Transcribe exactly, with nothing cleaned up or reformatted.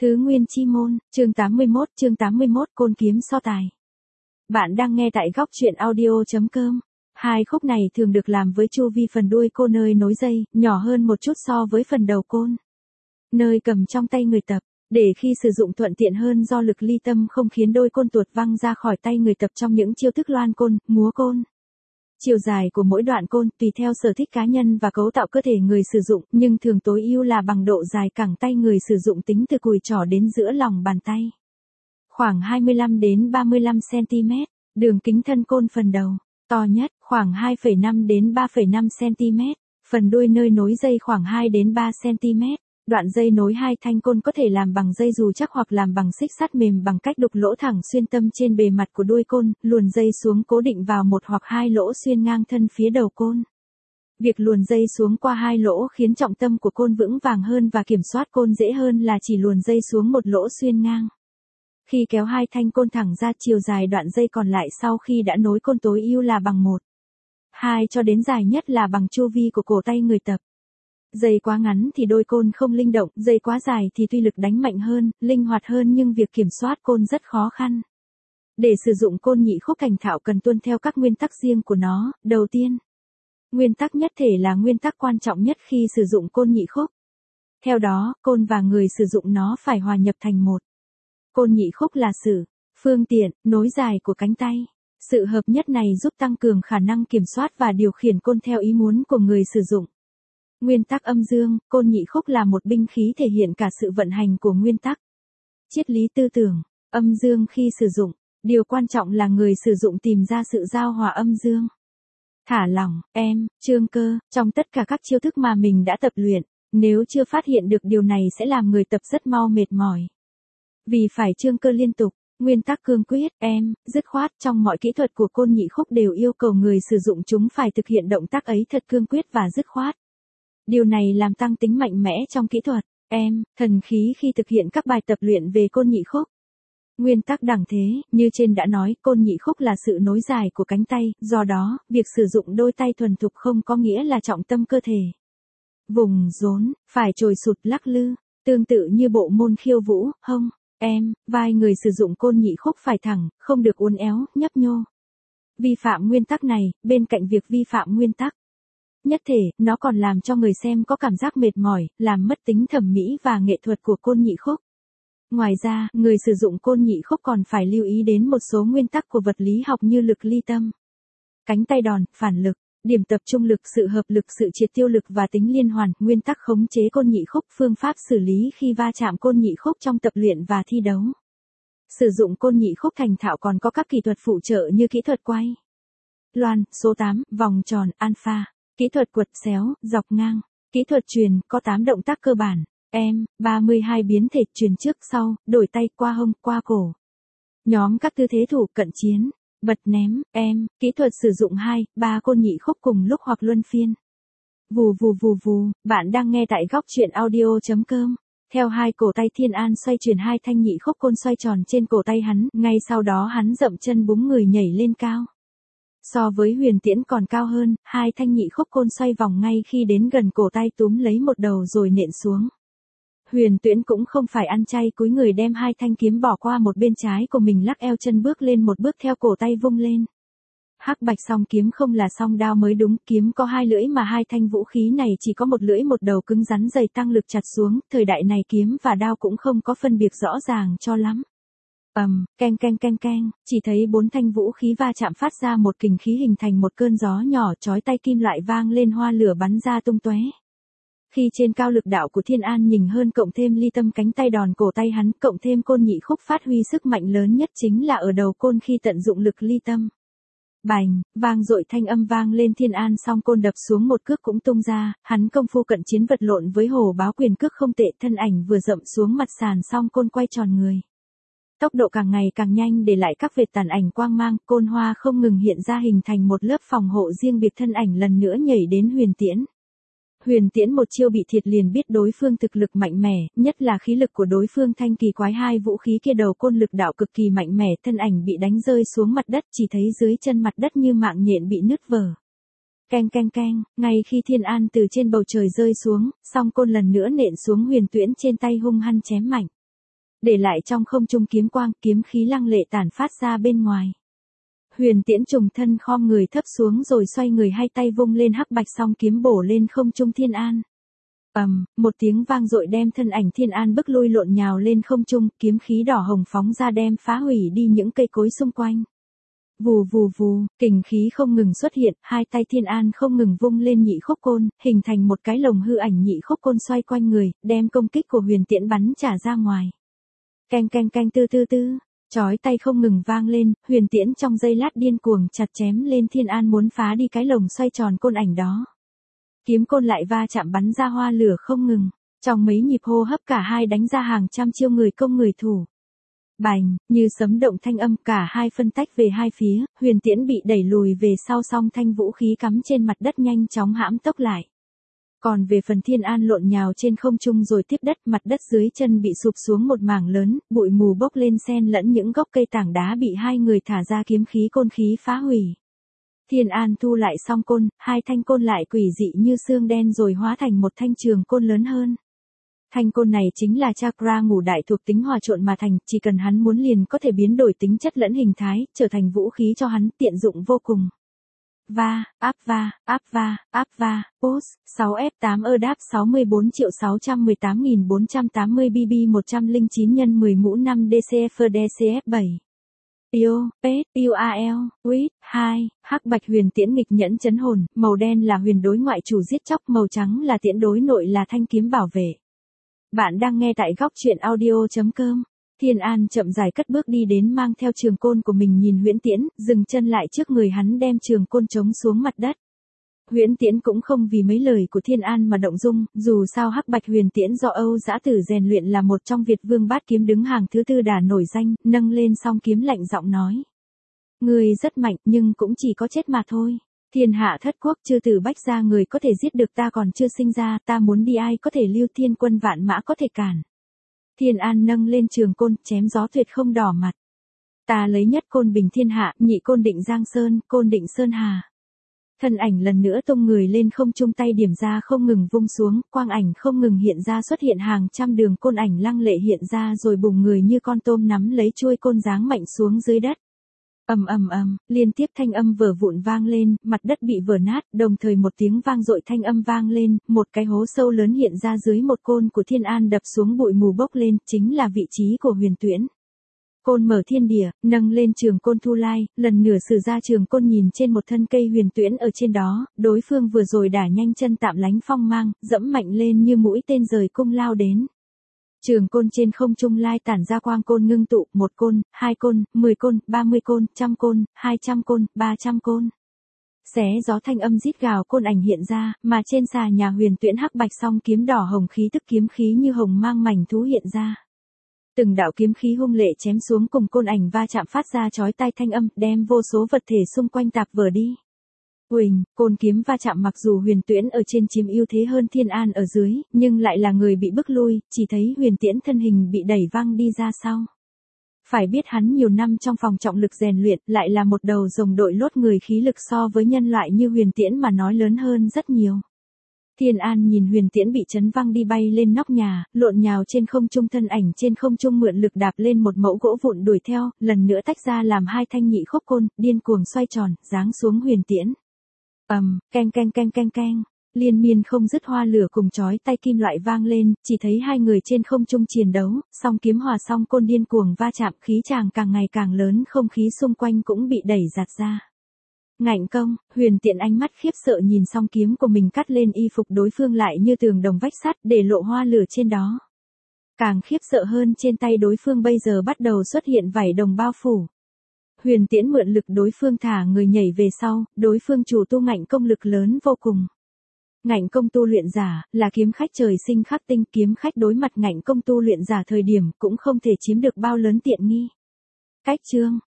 Thứ Nguyên Chi Môn, chương tám mươi mốt, chương tám mươi mốt Côn Kiếm So Tài. Bạn đang nghe tại góc truyện audio chấm com. Hai khúc này thường được làm với chu vi phần đuôi côn nơi nối dây, nhỏ hơn một chút so với phần đầu côn. Nơi cầm trong tay người tập, để khi sử dụng thuận tiện hơn do lực ly tâm không khiến đôi côn tuột văng ra khỏi tay người tập trong những chiêu thức loan côn, múa côn. Chiều dài của mỗi đoạn côn tùy theo sở thích cá nhân và cấu tạo cơ thể người sử dụng, nhưng thường tối ưu là bằng độ dài cẳng tay người sử dụng tính từ cùi trỏ đến giữa lòng bàn tay. Khoảng hai mươi lăm đến ba mươi lăm xăng-ti-mét, đường kính thân côn phần đầu, to nhất, khoảng hai phẩy năm đến ba phẩy năm xăng-ti-mét, phần đuôi nơi nối dây khoảng hai đến ba xăng-ti-mét. Đoạn dây nối hai thanh côn có thể làm bằng dây dù chắc hoặc làm bằng xích sắt mềm bằng cách đục lỗ thẳng xuyên tâm trên bề mặt của đuôi côn, luồn dây xuống cố định vào một hoặc hai lỗ xuyên ngang thân phía đầu côn. Việc luồn dây xuống qua hai lỗ khiến trọng tâm của côn vững vàng hơn và kiểm soát côn dễ hơn là chỉ luồn dây xuống một lỗ xuyên ngang. Khi kéo hai thanh côn thẳng ra, chiều dài đoạn dây còn lại sau khi đã nối côn tối ưu là bằng một, hai cho đến dài nhất là bằng chu vi của cổ tay người tập. Dây quá ngắn thì đôi côn không linh động, dây quá dài thì tuy lực đánh mạnh hơn, linh hoạt hơn nhưng việc kiểm soát côn rất khó khăn. Để sử dụng côn nhị khúc thành thạo cần tuân theo các nguyên tắc riêng của nó. Đầu tiên, nguyên tắc nhất thể là nguyên tắc quan trọng nhất khi sử dụng côn nhị khúc. Theo đó, côn và người sử dụng nó phải hòa nhập thành một. Côn nhị khúc là sự, phương tiện, nối dài của cánh tay. Sự hợp nhất này giúp tăng cường khả năng kiểm soát và điều khiển côn theo ý muốn của người sử dụng. Nguyên tắc âm dương, côn nhị khúc là một binh khí thể hiện cả sự vận hành của nguyên tắc. Triết lý tư tưởng, âm dương khi sử dụng, điều quan trọng là người sử dụng tìm ra sự giao hòa âm dương. Thả lỏng, em, trương cơ, trong tất cả các chiêu thức mà mình đã tập luyện, nếu chưa phát hiện được điều này sẽ làm người tập rất mau mệt mỏi. Vì phải trương cơ liên tục, nguyên tắc cương quyết, em, dứt khoát trong mọi kỹ thuật của côn nhị khúc đều yêu cầu người sử dụng chúng phải thực hiện động tác ấy thật cương quyết và dứt khoát. Điều này làm tăng tính mạnh mẽ trong kỹ thuật, em, thần khí khi thực hiện các bài tập luyện về côn nhị khúc. Nguyên tắc đẳng thế, như trên đã nói, côn nhị khúc là sự nối dài của cánh tay, do đó, việc sử dụng đôi tay thuần thục không có nghĩa là trọng tâm cơ thể. Vùng rốn, phải trồi sụt lắc lư, tương tự như bộ môn khiêu vũ, hông, em, vai người sử dụng côn nhị khúc phải thẳng, không được uốn éo, nhấp nhô. Vi phạm nguyên tắc này, bên cạnh việc vi phạm nguyên tắc nhất thể, nó còn làm cho người xem có cảm giác mệt mỏi, làm mất tính thẩm mỹ và nghệ thuật của côn nhị khúc. Ngoài ra, người sử dụng côn nhị khúc còn phải lưu ý đến một số nguyên tắc của vật lý học như lực ly tâm, cánh tay đòn, phản lực, điểm tập trung lực, sự hợp lực, sự triệt tiêu lực và tính liên hoàn, nguyên tắc khống chế côn nhị khúc, phương pháp xử lý khi va chạm côn nhị khúc trong tập luyện và thi đấu. Sử dụng côn nhị khúc thành thạo còn có các kỹ thuật phụ trợ như kỹ thuật quay loan, số tám, vòng tròn, alpha. Kỹ thuật quật xéo, dọc ngang. Kỹ thuật truyền, có tám động tác cơ bản. Em, ba mươi hai biến thể, truyền trước sau, đổi tay, qua hông, qua cổ. Nhóm các tư thế thủ, cận chiến, bật ném, em, kỹ thuật sử dụng hai, ba côn nhị khúc cùng lúc hoặc luân phiên. Vù vù vù vù, bạn đang nghe tại góc truyện audio chấm com. Theo hai cổ tay Thiên An xoay chuyển hai thanh nhị khúc côn xoay tròn trên cổ tay hắn, ngay sau đó hắn dậm chân búng người nhảy lên cao. So với Huyền Tiễn còn cao hơn, hai thanh nhị khúc côn xoay vòng ngay khi đến gần cổ tay túm lấy một đầu rồi nện xuống. Huyền Tiễn cũng không phải ăn chay, cúi người đem hai thanh kiếm bỏ qua một bên trái của mình, lắc eo chân bước lên một bước theo cổ tay vung lên. Hắc bạch song kiếm không là song đao mới đúng, kiếm có hai lưỡi mà hai thanh vũ khí này chỉ có một lưỡi, một đầu cứng rắn dày tăng lực chặt xuống, thời đại này kiếm và đao cũng không có phân biệt rõ ràng cho lắm. Ầm, um, keng keng keng keng, chỉ thấy bốn thanh vũ khí va chạm phát ra một kình khí hình thành một cơn gió nhỏ, chói tai kim loại vang lên, hoa lửa bắn ra tung tóe. Khi trên cao lực đạo của Thiên An nhỉnh hơn, cộng thêm ly tâm cánh tay đòn cổ tay hắn, cộng thêm côn nhị khúc phát huy sức mạnh lớn nhất chính là ở đầu côn khi tận dụng lực ly tâm. Bành, vang dội thanh âm vang lên, Thiên An song côn đập xuống một cước cũng tung ra, hắn công phu cận chiến vật lộn với Hổ Báo quyền cước không tệ, thân ảnh vừa dậm xuống mặt sàn song côn quay tròn người. Tốc độ càng ngày càng nhanh để lại các vệt tàn ảnh quang mang, côn hoa không ngừng hiện ra hình thành một lớp phòng hộ riêng biệt, thân ảnh lần nữa nhảy đến Huyền Tiễn. Huyền Tiễn một chiêu bị thiệt liền biết đối phương thực lực mạnh mẽ, nhất là khí lực của đối phương thanh kỳ quái, hai vũ khí kia đầu côn lực đạo cực kỳ mạnh mẽ, thân ảnh bị đánh rơi xuống mặt đất, chỉ thấy dưới chân mặt đất như mạng nhện bị nứt vỡ. Keng keng keng, ngay khi Thiên An từ trên bầu trời rơi xuống, song côn lần nữa nện xuống Huyền Tiễn trên tay hung hăng chém mạnh. để lại trong không trung kiếm quang, kiếm khí lăng lệ tản phát ra bên ngoài. Huyền Tiễn trùng thân khom người thấp xuống rồi xoay người hai tay vung lên hắc bạch song kiếm bổ lên không trung Thiên An. ầm, um, một tiếng vang dội đem thân ảnh Thiên An bức lui lộn nhào lên không trung, kiếm khí đỏ hồng phóng ra đem phá hủy đi những cây cối xung quanh. Vù vù vù, kình khí không ngừng xuất hiện, hai tay Thiên An không ngừng vung lên nhị khúc côn, hình thành một cái lồng hư ảnh nhị khúc côn xoay quanh người, đem công kích của Huyền Tiễn bắn trả ra ngoài. Canh canh canh tư tư tư, chói tay không ngừng vang lên, Huyền Tiễn trong giây lát điên cuồng chặt chém lên Thiên An muốn phá đi cái lồng xoay tròn côn ảnh đó. Kiếm côn lại va chạm bắn ra hoa lửa không ngừng, trong mấy nhịp hô hấp cả hai đánh ra hàng trăm chiêu người công người thủ. Bành, như sấm động thanh âm, cả hai phân tách về hai phía, Huyền Tiễn bị đẩy lùi về sau, song thanh vũ khí cắm trên mặt đất nhanh chóng hãm tốc lại. Còn về phần Thiên An lộn nhào trên không trung rồi tiếp đất, mặt đất dưới chân bị sụp xuống một mảng lớn, bụi mù bốc lên xen lẫn những gốc cây tảng đá bị hai người thả ra kiếm khí côn khí phá hủy. Thiên An thu lại song côn, hai thanh côn lại quỷ dị như xương đen rồi hóa thành một thanh trường côn lớn hơn. Thanh côn này chính là chakra ngũ đại thuộc tính hòa trộn mà thành, chỉ cần hắn muốn liền có thể biến đổi tính chất lẫn hình thái, trở thành vũ khí cho hắn, tiện dụng vô cùng. Va, áp va, áp va, áp va, post, sáu F tám ơ đáp sáu mươi bốn triệu sáu trăm mười tám nghìn bốn trăm tám mươi B B một trăm lẻ chín nhân mười mũ năm D C F D C F bảy. Yêu, Pet, U A L, Wit, hai, hắc bạch Huyền Tiễn nghịch nhẫn chấn hồn, màu đen là huyền đối ngoại chủ giết chóc, màu trắng là tiễn đối nội là thanh kiếm bảo vệ. Bạn đang nghe tại góc truyện audio chấm com. Thiên An chậm rãi cất bước đi đến mang theo trường côn của mình nhìn Huyễn Tiễn, dừng chân lại trước người hắn đem trường côn chống xuống mặt đất. Huyễn Tiễn cũng không vì mấy lời của Thiên An mà động dung, dù sao hắc bạch Huyền Tiễn do Âu Dã Tử rèn luyện là một trong Việt Vương bát kiếm đứng hàng thứ tư đà nổi danh, nâng lên song kiếm lạnh giọng nói. Người rất mạnh nhưng cũng chỉ có chết mà thôi. Thiên hạ thất quốc chư tử bách gia người có thể giết được ta còn chưa sinh ra, ta muốn đi ai có thể lưu thiên quân vạn mã có thể cản. Thiên An nâng lên trường côn, chém gió tuyệt không đỏ mặt. Ta lấy nhất côn bình thiên hạ, nhị côn định giang sơn, côn định sơn hà. Thân ảnh lần nữa tung người lên không trung, tay điểm ra không ngừng vung xuống, quang ảnh không ngừng hiện ra, xuất hiện hàng trăm đường côn ảnh lăng lệ hiện ra rồi bùng người như con tôm nắm lấy chuôi côn giáng mạnh xuống dưới đất. Ầm ầm ầm, liên tiếp thanh âm vỡ vụn vang lên, mặt đất bị vỡ nát, đồng thời một tiếng vang dội thanh âm vang lên, một cái hố sâu lớn hiện ra dưới một côn của Thiên An đập xuống, bụi mù bốc lên, chính là vị trí của Huyền Tiễn. Côn mở thiên địa, nâng lên trường côn thu lai, lần nửa sử ra trường côn nhìn trên một thân cây Huyền Tiễn ở trên đó, đối phương vừa rồi đả nhanh chân tạm lánh phong mang, dẫm mạnh lên như mũi tên rời cung lao đến. Trường côn trên không trung lai tản ra quang côn ngưng tụ, một côn, hai côn, mười côn, ba mươi côn, trăm côn, hai trăm côn, ba trăm côn. Xé gió thanh âm rít gào côn ảnh hiện ra, mà trên xà nhà Huyền Tiễn hắc bạch song kiếm đỏ hồng khí tức kiếm khí như hồng mang mảnh thú hiện ra. Từng đạo kiếm khí hung lệ chém xuống cùng côn ảnh va chạm phát ra chói tai thanh âm, đem vô số vật thể xung quanh tạp vỡ đi. Uỳnh, côn kiếm va chạm mặc dù Huyền Tiễn ở trên chiếm ưu thế hơn Thiên An ở dưới, nhưng lại là người bị bức lui, chỉ thấy Huyền Tiễn thân hình bị đẩy văng đi ra sau. Phải biết hắn nhiều năm trong phòng trọng lực rèn luyện, lại là một đầu rồng đội lốt người, khí lực so với nhân loại như Huyền Tiễn mà nói lớn hơn rất nhiều. Thiên An nhìn Huyền Tiễn bị chấn văng đi bay lên nóc nhà, lộn nhào trên không trung, thân ảnh trên không trung mượn lực đạp lên một mẫu gỗ vụn đuổi theo, lần nữa tách ra làm hai thanh nhị khúc côn, điên cuồng xoay tròn, giáng xuống Huyền Tiễn. Ầm, canh canh canh canh canh, liên miên không dứt hoa lửa cùng chói tay kim loại vang lên, chỉ thấy hai người trên không trung chiến đấu, song kiếm hòa song côn điên cuồng va chạm, khí tràng càng ngày càng lớn, không khí xung quanh cũng bị đẩy giạt ra. Ngạnh công, Huyền Tiễn ánh mắt khiếp sợ nhìn song kiếm của mình cắt lên y phục đối phương lại như tường đồng vách sắt, để lộ hoa lửa trên đó. Càng khiếp sợ hơn, trên tay đối phương bây giờ bắt đầu xuất hiện vảy đồng bao phủ. Huyền Tiễn mượn lực đối phương thả người nhảy về sau, đối phương chủ tu ngạnh công lực lớn vô cùng. Ngạnh công tu luyện giả, là kiếm khách trời sinh khắc tinh, kiếm khách đối mặt ngạnh công tu luyện giả thời điểm cũng không thể chiếm được bao lớn tiện nghi. Cách chương,